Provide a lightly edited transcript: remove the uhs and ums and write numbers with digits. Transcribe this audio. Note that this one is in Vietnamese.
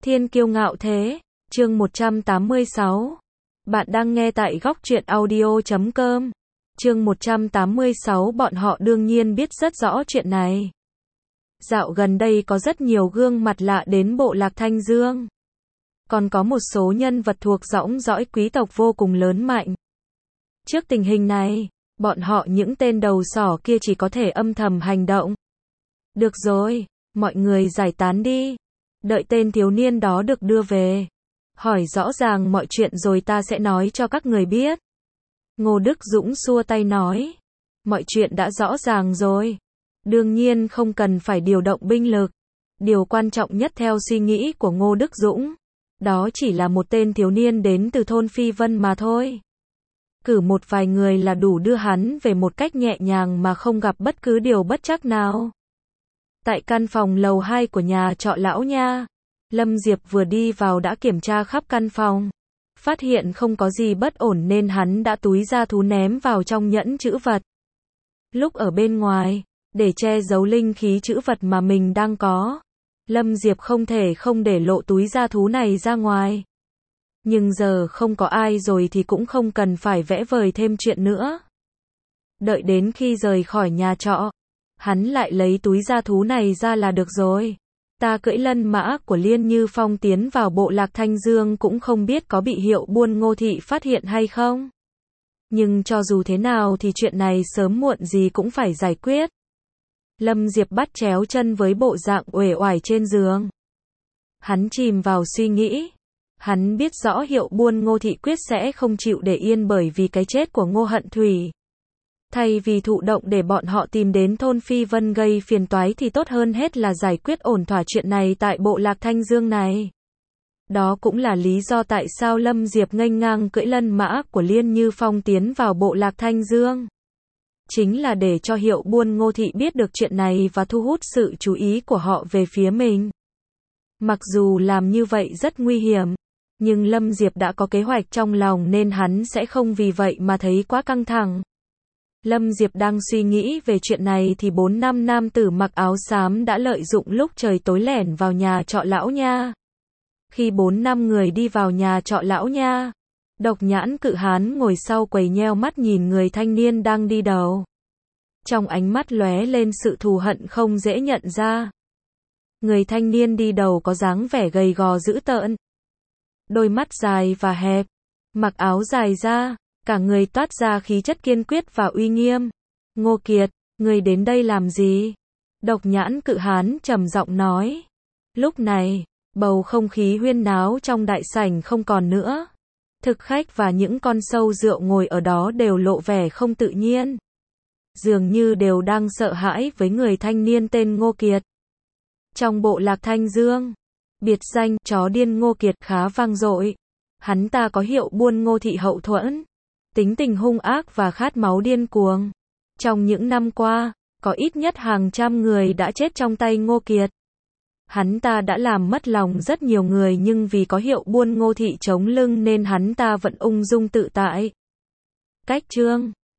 Thiên kiêu ngạo thế, chương 186. Bạn đang nghe tại góc truyện audio.com. Chương 186. Bọn họ đương nhiên biết rất rõ chuyện này. Dạo gần đây có rất nhiều gương mặt lạ đến bộ lạc Thanh Dương. Còn có một số nhân vật thuộc dõng dõi quý tộc vô cùng lớn mạnh. Trước tình hình này, bọn họ những tên đầu sỏ kia chỉ có thể âm thầm hành động. Được rồi, mọi người giải tán đi. Đợi tên thiếu niên đó được đưa về. Hỏi rõ ràng mọi chuyện rồi ta sẽ nói cho các người biết. Ngô Đức Dũng xua tay nói. Mọi chuyện đã rõ ràng rồi. Đương nhiên không cần phải điều động binh lực. Điều quan trọng nhất theo suy nghĩ của Ngô Đức Dũng, đó chỉ là một tên thiếu niên đến từ thôn Phi Vân mà thôi. Cử một vài người là đủ đưa hắn về một cách nhẹ nhàng mà không gặp bất cứ điều bất trắc nào. Tại căn phòng lầu 2 của nhà trọ lão nha, Lâm Diệp vừa đi vào đã kiểm tra khắp căn phòng. Phát hiện không có gì bất ổn nên hắn đã túi ra thú ném vào trong nhẫn trữ vật. Lúc ở bên ngoài, để che giấu linh khí trữ vật mà mình đang có, Lâm Diệp không thể không để lộ túi ra thú này ra ngoài. Nhưng giờ không có ai rồi thì cũng không cần phải vẽ vời thêm chuyện nữa. Đợi đến khi rời khỏi nhà trọ, hắn lại lấy túi da thú này ra là được rồi. Ta cưỡi lân mã của Liên Như Phong tiến vào bộ lạc Thanh Dương cũng không biết có bị Hiệu Buôn Ngô Thị phát hiện hay không. Nhưng cho dù thế nào thì chuyện này sớm muộn gì cũng phải giải quyết. Lâm Diệp bắt chéo chân với bộ dạng uể oải trên giường. Hắn chìm vào suy nghĩ. Hắn biết rõ Hiệu Buôn Ngô Thị quyết sẽ không chịu để yên bởi vì cái chết của Ngô Hận Thủy. Thay vì thụ động để bọn họ tìm đến thôn Phi Vân gây phiền toái thì tốt hơn hết là giải quyết ổn thỏa chuyện này tại bộ lạc Thanh Dương này. Đó cũng là lý do tại sao Lâm Diệp nghênh ngang cưỡi lân mã của Liên Như Phong tiến vào bộ lạc Thanh Dương. Chính là để cho Hiệu Buôn Ngô Thị biết được chuyện này và thu hút sự chú ý của họ về phía mình. Mặc dù làm như vậy rất nguy hiểm, nhưng Lâm Diệp đã có kế hoạch trong lòng nên hắn sẽ không vì vậy mà thấy quá căng thẳng. Lâm Diệp đang suy nghĩ về chuyện này thì 4-5 nam tử mặc áo xám đã lợi dụng lúc trời tối lẻn vào nhà trọ lão nha. Khi 4-5 người đi vào nhà trọ lão nha, Độc Nhãn Cự Hán ngồi sau quầy nheo mắt nhìn người thanh niên đang đi đầu. Trong ánh mắt lóe lên sự thù hận không dễ nhận ra. Người thanh niên đi đầu có dáng vẻ gầy gò dữ tợn. Đôi mắt dài và hẹp, mặc áo dài da, cả người toát ra khí chất kiên quyết và uy nghiêm. Ngô Kiệt, người đến đây làm gì? Độc Nhãn Cự Hán trầm giọng nói. Lúc này, bầu không khí huyên náo trong đại sảnh không còn nữa. Thực khách và những con sâu rượu ngồi ở đó đều lộ vẻ không tự nhiên. Dường như đều đang sợ hãi với người thanh niên tên Ngô Kiệt. Trong bộ lạc Thanh Dương, biệt danh chó điên Ngô Kiệt khá vang dội. Hắn ta có Hiệu Buôn Ngô Thị hậu thuẫn, tính tình hung ác và khát máu điên cuồng. Trong những năm qua, có ít nhất hàng trăm người đã chết trong tay Ngô Kiệt. Hắn ta đã làm mất lòng rất nhiều người nhưng vì có Hiệu Buôn Ngô Thị chống lưng nên hắn ta vẫn ung dung tự tại. Cách chương